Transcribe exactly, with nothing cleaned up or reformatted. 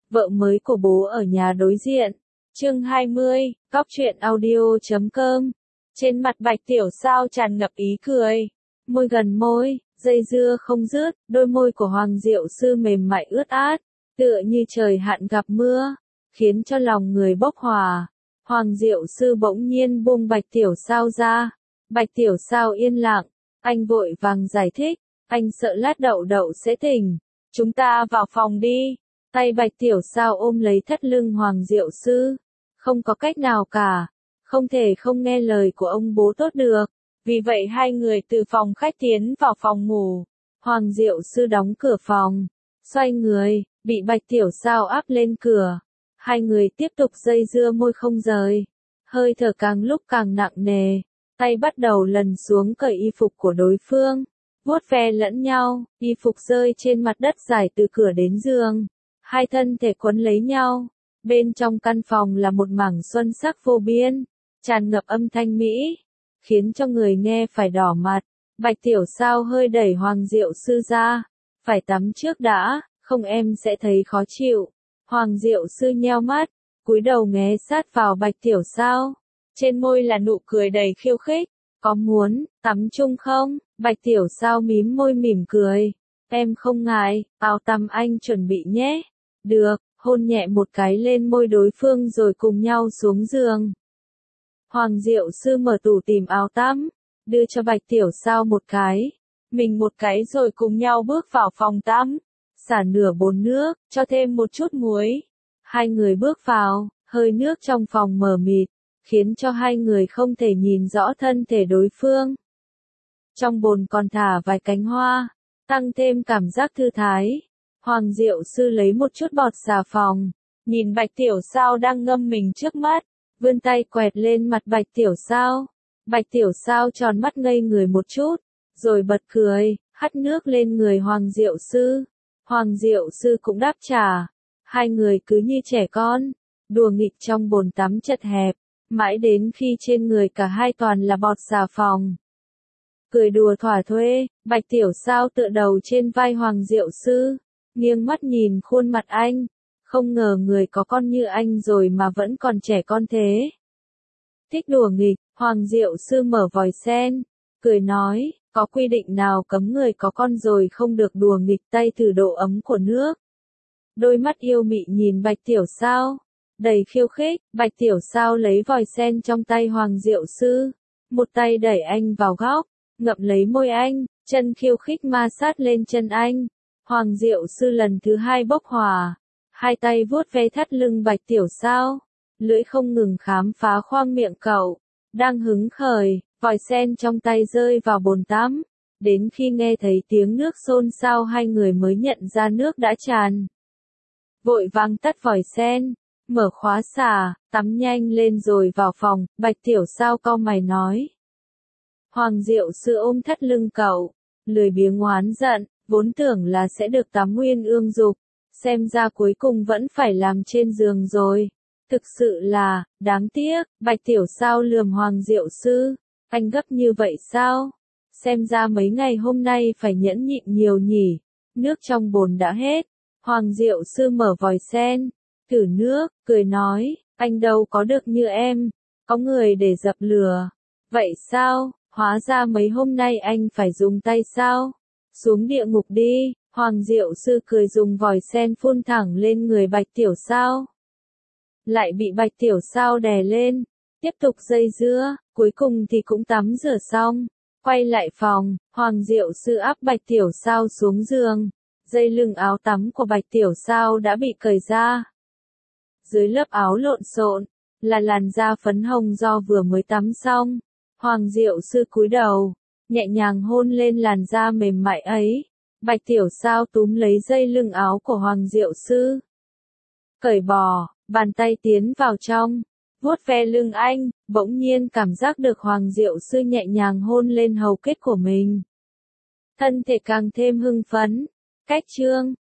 vợ mới của bố ở nhà đối diện. Chương hai mươi, Cóc truyện audio chấm com. Trên mặt Bạch Tiểu Sao tràn ngập ý cười, môi gần môi, dây dưa không dứt, đôi môi của Hoàng Diệu Sư mềm mại ướt át, tựa như trời hạn gặp mưa, khiến cho lòng người bốc hỏa. Hoàng Diệu Sư bỗng nhiên buông Bạch Tiểu Sao ra. Bạch Tiểu Sao yên lặng, anh vội vàng giải thích, anh sợ lát đậu đậu sẽ tỉnh, chúng ta vào phòng đi. Tay Bạch Tiểu Sao ôm lấy thắt lưng Hoàng Diệu Sư, không có cách nào cả, không thể không nghe lời của ông bố tốt được. Vì vậy hai người từ phòng khách tiến vào phòng ngủ. Hoàng Diệu Sư đóng cửa phòng, xoay người, bị Bạch Tiểu Sao áp lên cửa. Hai người tiếp tục dây dưa môi không rời, hơi thở càng lúc càng nặng nề, tay bắt đầu lần xuống cởi y phục của đối phương, vuốt ve lẫn nhau, y phục rơi trên mặt đất dài từ cửa đến giường. Hai thân thể quấn lấy nhau, bên trong căn phòng là một mảng xuân sắc vô biên, tràn ngập âm thanh mỹ, khiến cho người nghe phải đỏ mặt. Bạch Tiểu Sao hơi đẩy Hoàng Diệu Sư ra, phải tắm trước đã, không em sẽ thấy khó chịu. Hoàng Diệu Sư nheo mắt, cúi đầu nghé sát vào Bạch Tiểu Sao, trên môi là nụ cười đầy khiêu khích. Có muốn tắm chung không? Bạch Tiểu Sao mím môi mỉm cười, em không ngại, áo tắm anh chuẩn bị nhé. Được, hôn nhẹ một cái lên môi đối phương rồi cùng nhau xuống giường. Hoàng Diệu Sư mở tủ tìm áo tắm, đưa cho Bạch Tiểu Sao một cái, mình một cái rồi cùng nhau bước vào phòng tắm, xả nửa bồn nước, cho thêm một chút muối. Hai người bước vào, hơi nước trong phòng mờ mịt, khiến cho hai người không thể nhìn rõ thân thể đối phương. Trong bồn còn thả vài cánh hoa, tăng thêm cảm giác thư thái. Hoàng Diệu Sư lấy một chút bọt xà phòng, nhìn Bạch Tiểu Sao đang ngâm mình trước mắt, vươn tay quẹt lên mặt Bạch Tiểu Sao. Bạch Tiểu Sao tròn mắt ngây người một chút, rồi bật cười, hắt nước lên người Hoàng Diệu Sư. Hoàng Diệu Sư cũng đáp trả, hai người cứ như trẻ con, đùa nghịch trong bồn tắm chật hẹp, mãi đến khi trên người cả hai toàn là bọt xà phòng. Cười đùa thỏa thuê, Bạch Tiểu Sao tựa đầu trên vai Hoàng Diệu Sư, nghiêng mắt nhìn khuôn mặt anh, không ngờ người có con như anh rồi mà vẫn còn trẻ con thế. Thích đùa nghịch, Hoàng Diệu Sư mở vòi sen, cười nói, có quy định nào cấm người có con rồi không được đùa nghịch tay thử độ ấm của nước. Đôi mắt yêu mị nhìn Bạch Tiểu Sao, đầy khiêu khích. Bạch Tiểu Sao lấy vòi sen trong tay Hoàng Diệu Sư, một tay đẩy anh vào góc, ngậm lấy môi anh, chân khiêu khích ma sát lên chân anh. Hoàng Diệu Sư lần thứ hai bốc hỏa, hai tay vuốt ve thắt lưng Bạch Tiểu Sao, lưỡi không ngừng khám phá khoang miệng cậu. Đang hứng khởi, vòi sen trong tay rơi vào bồn tắm, đến khi nghe thấy tiếng nước xôn xao hai người mới nhận ra nước đã tràn. Vội vàng tắt vòi sen, mở khóa xả, tắm nhanh lên rồi vào phòng. Bạch Tiểu Sao cau mày nói. Hoàng Diệu Sư ôm thắt lưng cậu, lười biếng oán giận, vốn tưởng là sẽ được tắm nguyên ương dục, xem ra cuối cùng vẫn phải làm trên giường rồi. Thực sự là, đáng tiếc. Bạch Tiểu Sao lườm Hoàng Diệu Sư, anh gấp như vậy sao? Xem ra mấy ngày hôm nay phải nhẫn nhịn nhiều nhỉ, nước trong bồn đã hết. Hoàng Diệu Sư mở vòi sen, thử nước, cười nói, anh đâu có được như em, có người để dập lửa. Vậy sao, hóa ra mấy hôm nay anh phải dùng tay sao? Xuống địa ngục đi. Hoàng Diệu Sư cười dùng vòi sen phun thẳng lên người Bạch Tiểu Sao. Lại bị Bạch Tiểu Sao đè lên, tiếp tục dây dưa, cuối cùng thì cũng tắm rửa xong, quay lại phòng. Hoàng Diệu Sư áp Bạch Tiểu Sao xuống giường, dây lưng áo tắm của Bạch Tiểu Sao đã bị cởi ra. Dưới lớp áo lộn xộn, là làn da phấn hồng do vừa mới tắm xong. Hoàng Diệu Sư cúi đầu, nhẹ nhàng hôn lên làn da mềm mại ấy. Bạch Tiểu Sao túm lấy dây lưng áo của Hoàng Diệu Sư, cởi bỏ, bàn tay tiến vào trong, vuốt ve lưng anh, bỗng nhiên cảm giác được Hoàng Diệu Sư nhẹ nhàng hôn lên hầu kết của mình. Thân thể càng thêm hưng phấn. Cách chương